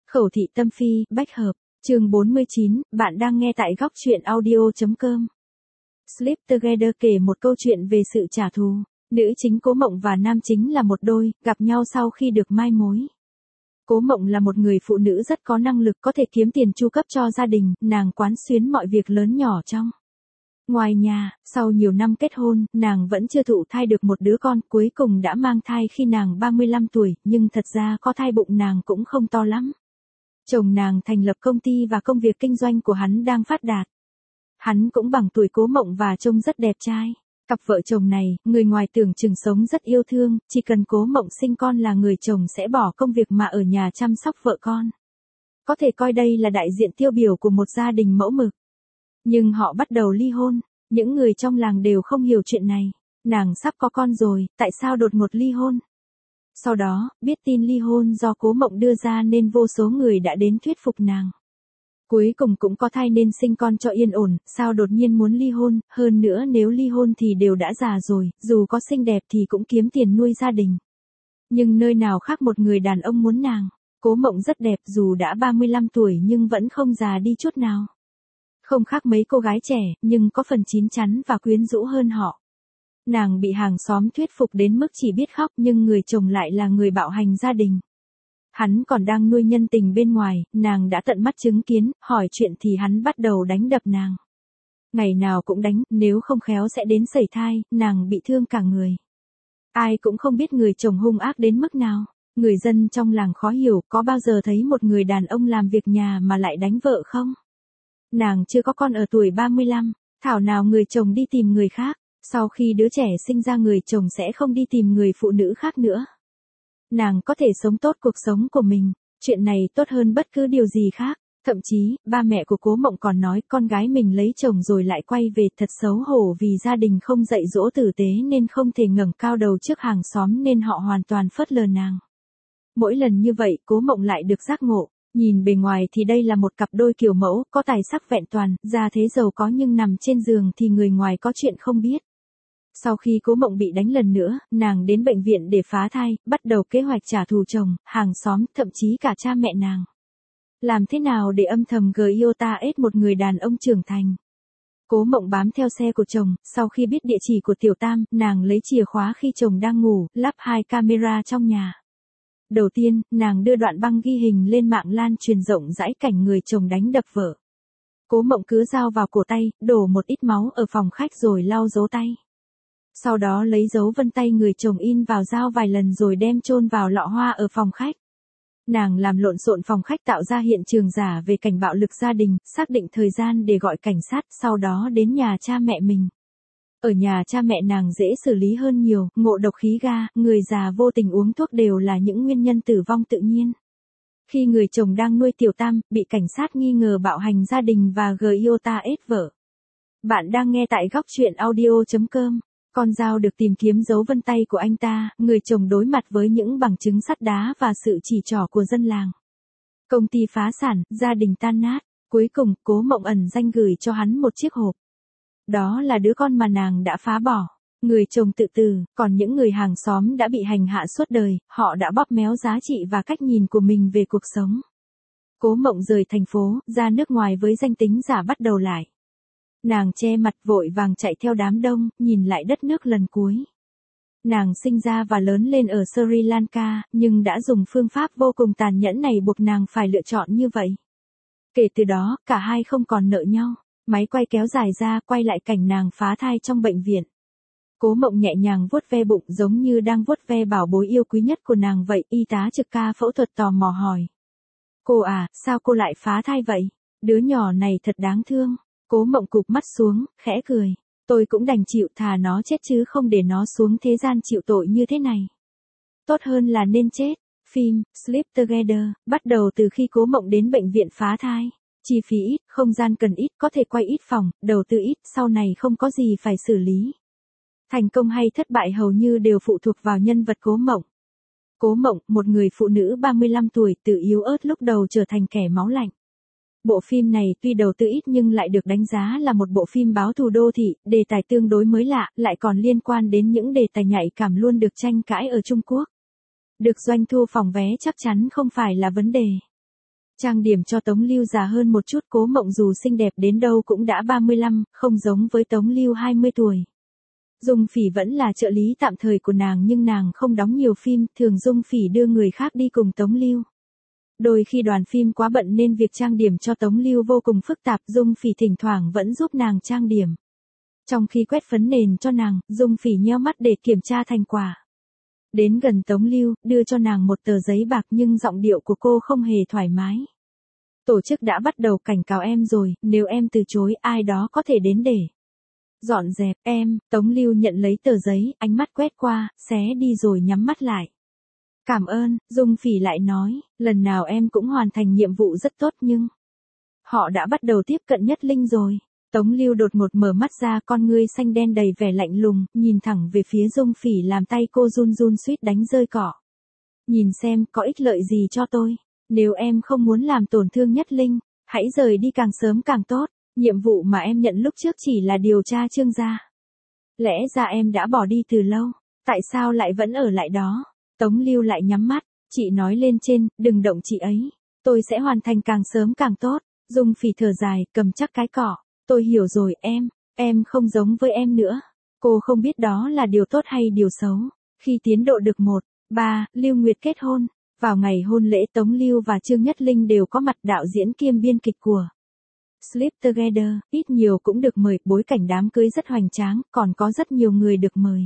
Khẩu thị tâm phi, bách hợp, chương 49, bạn đang nghe tại góc truyện audio.com. Sleep Together kể một câu chuyện về sự trả thù. Nữ chính Cố Mộng và nam chính là một đôi, gặp nhau sau khi được mai mối. Cố Mộng là một người phụ nữ rất có năng lực, có thể kiếm tiền chu cấp cho gia đình, nàng quán xuyến mọi việc lớn nhỏ trong ngoài nhà. Sau nhiều năm kết hôn, nàng vẫn chưa thụ thai được một đứa con, cuối cùng đã mang thai khi nàng 35 tuổi, nhưng thật ra có thai bụng nàng cũng không to lắm. Chồng nàng thành lập công ty và công việc kinh doanh của hắn đang phát đạt. Hắn cũng bằng tuổi Cố Mộng và trông rất đẹp trai. Cặp vợ chồng này, người ngoài tưởng chừng sống rất yêu thương, chỉ cần Cố Mộng sinh con là người chồng sẽ bỏ công việc mà ở nhà chăm sóc vợ con. Có thể coi đây là đại diện tiêu biểu của một gia đình mẫu mực. Nhưng họ bắt đầu ly hôn, những người trong làng đều không hiểu chuyện này. Nàng sắp có con rồi, tại sao đột ngột ly hôn? Sau đó, biết tin ly hôn do Cố Mộng đưa ra nên vô số người đã đến thuyết phục nàng. Cuối cùng cũng có thai nên sinh con cho yên ổn, sao đột nhiên muốn ly hôn, hơn nữa nếu ly hôn thì đều đã già rồi, dù có xinh đẹp thì cũng kiếm tiền nuôi gia đình. Nhưng nơi nào khác một người đàn ông muốn nàng. Cố Mộng rất đẹp dù đã 35 tuổi nhưng vẫn không già đi chút nào. Không khác mấy cô gái trẻ, nhưng có phần chín chắn và quyến rũ hơn họ. Nàng bị hàng xóm thuyết phục đến mức chỉ biết khóc, nhưng người chồng lại là người bạo hành gia đình. Hắn còn đang nuôi nhân tình bên ngoài, nàng đã tận mắt chứng kiến, hỏi chuyện thì hắn bắt đầu đánh đập nàng. Ngày nào cũng đánh, nếu không khéo sẽ đến sẩy thai, nàng bị thương cả người. Ai cũng không biết người chồng hung ác đến mức nào. Người dân trong làng khó hiểu, có bao giờ thấy một người đàn ông làm việc nhà mà lại đánh vợ không? Nàng chưa có con ở tuổi 35, thảo nào người chồng đi tìm người khác. Sau khi đứa trẻ sinh ra người chồng sẽ không đi tìm người phụ nữ khác nữa. Nàng có thể sống tốt cuộc sống của mình, chuyện này tốt hơn bất cứ điều gì khác. Thậm chí, ba mẹ của Cố Mộng còn nói con gái mình lấy chồng rồi lại quay về thật xấu hổ vì gia đình không dạy dỗ tử tế nên không thể ngẩng cao đầu trước hàng xóm nên họ hoàn toàn phớt lờ nàng. Mỗi lần như vậy Cố Mộng lại được giác ngộ. Nhìn bề ngoài thì đây là một cặp đôi kiểu mẫu, có tài sắc vẹn toàn, gia thế giàu có nhưng nằm trên giường thì người ngoài có chuyện không biết. Sau khi Cố Mộng bị đánh lần nữa, nàng đến bệnh viện để phá thai, bắt đầu kế hoạch trả thù chồng, hàng xóm, thậm chí cả cha mẹ nàng. Làm thế nào để âm thầm GIOTA một người đàn ông trưởng thành? Cố Mộng bám theo xe của chồng, sau khi biết địa chỉ của Tiểu Tam, nàng lấy chìa khóa khi chồng đang ngủ, lắp 2 camera trong nhà. Đầu tiên, nàng đưa đoạn băng ghi hình lên mạng lan truyền rộng rãi cảnh người chồng đánh đập vợ. Cố Mộng cứ dao vào cổ tay, đổ một ít máu ở phòng khách rồi lau dấu tay. Sau đó lấy dấu vân tay người chồng in vào dao vài lần rồi đem chôn vào lọ hoa ở phòng khách. Nàng làm lộn xộn phòng khách tạo ra hiện trường giả về cảnh bạo lực gia đình, xác định thời gian để gọi cảnh sát, sau đó đến nhà cha mẹ mình. Ở nhà cha mẹ nàng dễ xử lý hơn nhiều, ngộ độc khí ga, người già vô tình uống thuốc đều là những nguyên nhân tử vong tự nhiên. Khi người chồng đang nuôi Tiểu Tam, bị cảnh sát nghi ngờ bạo hành gia đình và GIOTA vợ. Bạn đang nghe tại góc truyện audio.com. Con dao được tìm kiếm dấu vân tay của anh ta, người chồng đối mặt với những bằng chứng sắt đá và sự chỉ trỏ của dân làng. Công ty phá sản, gia đình tan nát, cuối cùng Cố Mộng ẩn danh gửi cho hắn một chiếc hộp. Đó là đứa con mà nàng đã phá bỏ. Người chồng tự tử, còn những người hàng xóm đã bị hành hạ suốt đời, họ đã bóp méo giá trị và cách nhìn của mình về cuộc sống. Cố Mộng rời thành phố, ra nước ngoài với danh tính giả bắt đầu lại. Nàng che mặt vội vàng chạy theo đám đông, nhìn lại đất nước lần cuối. Nàng sinh ra và lớn lên ở Sri Lanka, nhưng đã dùng phương pháp vô cùng tàn nhẫn này buộc nàng phải lựa chọn như vậy. Kể từ đó, cả hai không còn nợ nhau. Máy quay kéo dài ra, quay lại cảnh nàng phá thai trong bệnh viện. Cố Mộng nhẹ nhàng vuốt ve bụng giống như đang vuốt ve bảo bối yêu quý nhất của nàng vậy. Y tá trực ca phẫu thuật tò mò hỏi. Cô à, sao cô lại phá thai vậy? Đứa nhỏ này thật đáng thương. Cố Mộng cụp mắt xuống, khẽ cười. Tôi cũng đành chịu, thà nó chết chứ không để nó xuống thế gian chịu tội như thế này. Tốt hơn là nên chết. Phim Sleep Together bắt đầu từ khi Cố Mộng đến bệnh viện phá thai. Chi phí ít, không gian cần ít, có thể quay ít phòng, đầu tư ít, sau này không có gì phải xử lý. Thành công hay thất bại hầu như đều phụ thuộc vào nhân vật Cố Mộng. Cố Mộng, một người phụ nữ 35 tuổi, từ yếu ớt lúc đầu trở thành kẻ máu lạnh. Bộ phim này tuy đầu tư ít nhưng lại được đánh giá là một bộ phim báo thù đô thị, đề tài tương đối mới lạ, lại còn liên quan đến những đề tài nhạy cảm luôn được tranh cãi ở Trung Quốc. Được doanh thu phòng vé chắc chắn không phải là vấn đề. Trang điểm cho Tống Lưu già hơn một chút, Cố Mộng dù xinh đẹp đến đâu cũng đã 35, không giống với Tống Lưu 20 tuổi. Dung Phỉ vẫn là trợ lý tạm thời của nàng nhưng nàng không đóng nhiều phim, thường Dung Phỉ đưa người khác đi cùng Tống Lưu. Đôi khi đoàn phim quá bận nên việc trang điểm cho Tống Lưu vô cùng phức tạp, Dung Phỉ thỉnh thoảng vẫn giúp nàng trang điểm. Trong khi quét phấn nền cho nàng, Dung Phỉ nheo mắt để kiểm tra thành quả. Đến gần Tống Lưu, đưa cho nàng một tờ giấy bạc nhưng giọng điệu của cô không hề thoải mái. Tổ chức đã bắt đầu cảnh cáo em rồi, nếu em từ chối ai đó có thể đến để dọn dẹp em. Tống Lưu nhận lấy tờ giấy, ánh mắt quét qua, xé đi rồi nhắm mắt lại. Cảm ơn, Dung Phỉ lại nói, lần nào em cũng hoàn thành nhiệm vụ rất tốt nhưng họ đã bắt đầu tiếp cận Nhất Linh rồi. Tống Lưu đột ngột mở mắt ra, con ngươi xanh đen đầy vẻ lạnh lùng, nhìn thẳng về phía Dung Phỉ làm tay cô run run suýt đánh rơi cỏ. Nhìn xem có ích lợi gì cho tôi, nếu em không muốn làm tổn thương Nhất Linh, hãy rời đi càng sớm càng tốt, nhiệm vụ mà em nhận lúc trước chỉ là điều tra Trương gia. Lẽ ra em đã bỏ đi từ lâu, tại sao lại vẫn ở lại đó? Tống Lưu lại nhắm mắt, chị nói lên trên, đừng động chị ấy, tôi sẽ hoàn thành càng sớm càng tốt. Dung Phỉ thở dài, cầm chắc cái cỏ. Tôi hiểu rồi em không giống với em nữa. Cô không biết đó là điều tốt hay điều xấu. Khi tiến độ được 1-3, Lưu Nguyệt kết hôn. Vào ngày hôn lễ Tống Lưu và Trương Nhất Linh đều có mặt, đạo diễn kiêm biên kịch của Sleep Together, ít nhiều cũng được mời, bối cảnh đám cưới rất hoành tráng, còn có rất nhiều người được mời.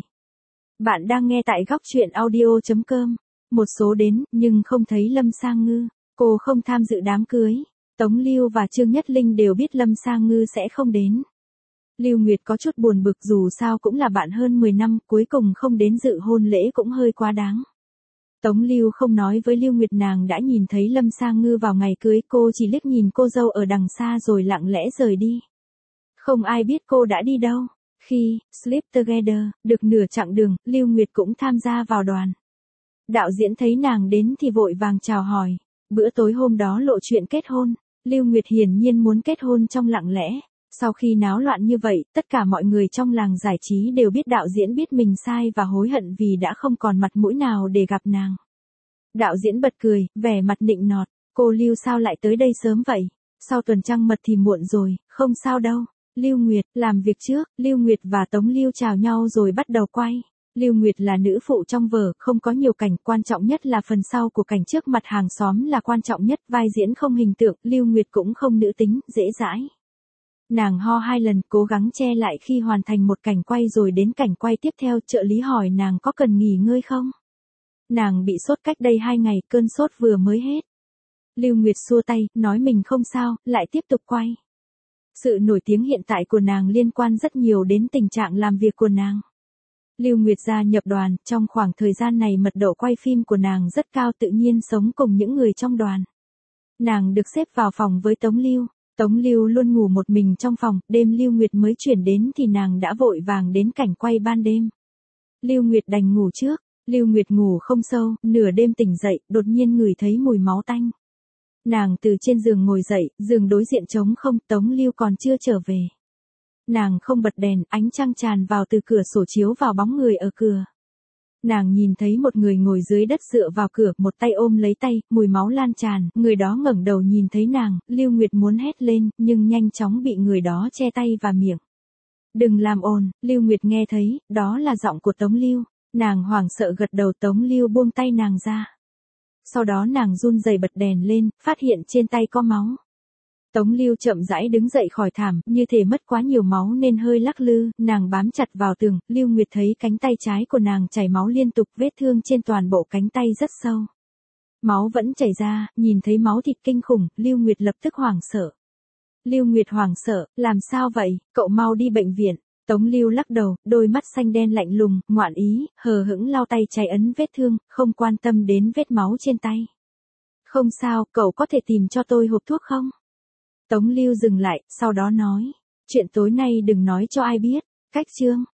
Bạn đang nghe tại góc truyện audio.com. Một số đến, nhưng không thấy Lâm Sang Ngư. Cô không tham dự đám cưới. Tống Lưu và Trương Nhất Linh đều biết Lâm Sang Ngư sẽ không đến. Lưu Nguyệt có chút buồn bực, dù sao cũng là bạn hơn 10 năm, cuối cùng không đến dự hôn lễ cũng hơi quá đáng. Tống Lưu không nói với Lưu Nguyệt nàng đã nhìn thấy Lâm Sang Ngư vào ngày cưới, cô chỉ liếc nhìn cô dâu ở đằng xa rồi lặng lẽ rời đi. Không ai biết cô đã đi đâu. Khi Sleep Together được nửa chặng đường, Lưu Nguyệt cũng tham gia vào đoàn. Đạo diễn thấy nàng đến thì vội vàng chào hỏi. Bữa tối hôm đó lộ chuyện kết hôn. Lưu Nguyệt hiển nhiên muốn kết hôn trong lặng lẽ. Sau khi náo loạn như vậy, tất cả mọi người trong làng giải trí đều biết đạo diễn biết mình sai và hối hận vì đã không còn mặt mũi nào để gặp nàng. Đạo diễn bật cười, vẻ mặt nịnh nọt. Cô Lưu sao lại tới đây sớm vậy? Sau tuần trăng mật thì muộn rồi, không sao đâu. Lưu Nguyệt, làm việc trước. Lưu Nguyệt và Tống Lưu chào nhau rồi bắt đầu quay. Lưu Nguyệt là nữ phụ trong vở, không có nhiều cảnh, quan trọng nhất là phần sau của cảnh, trước mặt hàng xóm là quan trọng nhất, vai diễn không hình tượng, Lưu Nguyệt cũng không nữ tính, dễ dãi. Nàng ho 2 lần, cố gắng che lại khi hoàn thành một cảnh quay rồi đến cảnh quay tiếp theo, trợ lý hỏi nàng có cần nghỉ ngơi không? Nàng bị sốt cách đây 2 ngày, cơn sốt vừa mới hết. Lưu Nguyệt xua tay, nói mình không sao, lại tiếp tục quay. Sự nổi tiếng hiện tại của nàng liên quan rất nhiều đến tình trạng làm việc của nàng. Lưu Nguyệt gia nhập đoàn, trong khoảng thời gian này mật độ quay phim của nàng rất cao, tự nhiên sống cùng những người trong đoàn. Nàng được xếp vào phòng với Tống Lưu. Tống Lưu luôn ngủ một mình trong phòng, đêm Lưu Nguyệt mới chuyển đến thì nàng đã vội vàng đến cảnh quay ban đêm. Lưu Nguyệt đành ngủ trước. Lưu Nguyệt ngủ không sâu, nửa đêm tỉnh dậy, đột nhiên ngửi thấy mùi máu tanh. Nàng từ trên giường ngồi dậy, giường đối diện trống không, Tống Lưu còn chưa trở về. Nàng không bật đèn, ánh trăng tràn vào từ cửa sổ chiếu vào bóng người ở cửa. Nàng nhìn thấy một người ngồi dưới đất dựa vào cửa, một tay ôm lấy tay, mùi máu lan tràn, người đó ngẩng đầu nhìn thấy nàng, Lưu Nguyệt muốn hét lên, nhưng nhanh chóng bị người đó che tay và miệng. Đừng làm ồn, Lưu Nguyệt nghe thấy, đó là giọng của Tống Lưu. Nàng hoảng sợ gật đầu, Tống Lưu buông tay nàng ra. Sau đó nàng run rẩy bật đèn lên, phát hiện trên tay có máu. Tống Lưu chậm rãi đứng dậy khỏi thảm, như thể mất quá nhiều máu nên hơi lắc lư, nàng bám chặt vào tường, Lưu Nguyệt thấy cánh tay trái của nàng chảy máu liên tục, vết thương trên toàn bộ cánh tay rất sâu. Máu vẫn chảy ra, nhìn thấy máu thịt kinh khủng, Lưu Nguyệt lập tức hoảng sợ. Lưu Nguyệt hoảng sợ, làm sao vậy, cậu mau đi bệnh viện. Tống Lưu lắc đầu, đôi mắt xanh đen lạnh lùng, ngoạn ý, hờ hững lau tay cháy ấn vết thương, không quan tâm đến vết máu trên tay. Không sao, cậu có thể tìm cho tôi hộp thuốc không? Tống Lưu dừng lại, sau đó nói, chuyện tối nay đừng nói cho ai biết. Cách chương